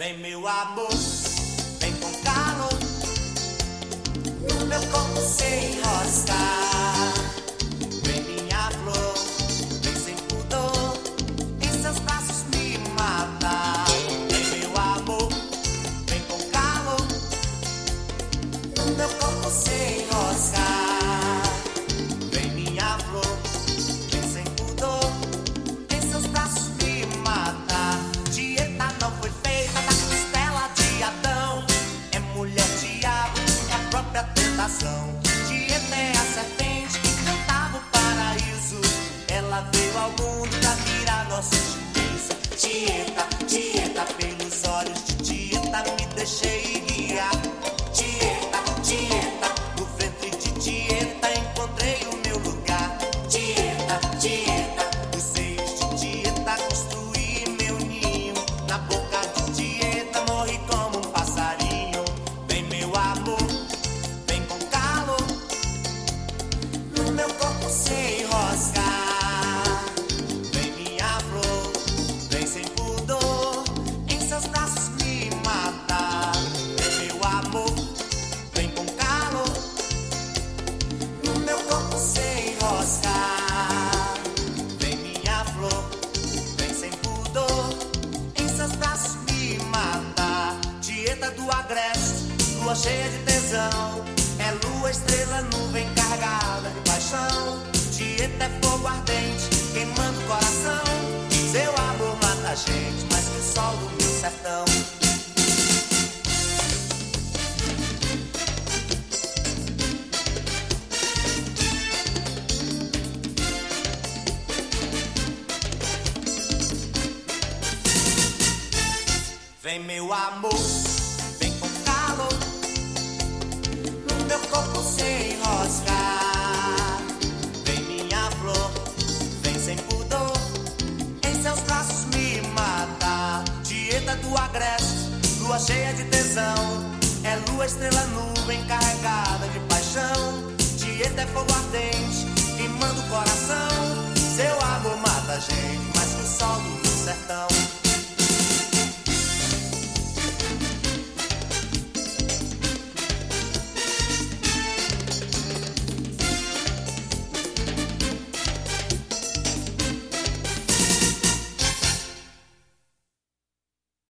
Vem meu amor, vem com calor, no meu corpo sem enroscar. Vem minha flor, vem sem pudor, em seus braços me matar. Vem meu amor, vem com calor, no meu corpo sem enroscar. Vem minha flor, vem sem pudor, em seus braços me matar. Dieta não foi feita da costela de Adão, é mulher diabo, é a própria tentação. Dieta é a serpente que cantava o paraíso, ela veio ao mundo pra tirar nosso juízo. Dieta, dieta, pelos olhos de dieta me deixei guiar. Dieta, dieta, no ventre de dieta encontrei o meu lugar. Dieta, dieta, nos seios de dieta construí meu ninho. Na boca de dieta morri como um passarinho. Vem meu amor, vem com calor, no meu corpo sem enroscar. Vem minha flor, vem sem pudor, em seus braços me matar. Vem meu amor, vem com calor, no meu corpo sem enroscar. Vem minha flor, vem sem pudor, em seus braços me matar. Dieta do agreste, lua cheia de tesão, é lua, estrela, nuvem carregada de paixão. Dieta é fogo ardente, queimando o coração. Seu amor mata a gente, mais que o sol do meu sertão. Vem meu amor, vem com calor, no meu corpo sem enroscar. Vem minha flor, vem sem pudor, em seus braços me matar. Dieta do agreste, lua cheia de tesão, é lua, estrela, nuvem carregada de paixão. Dieta é fogo ardente, queimando o coração. Seu amor mata a gente, mais que o sol do meu sertão.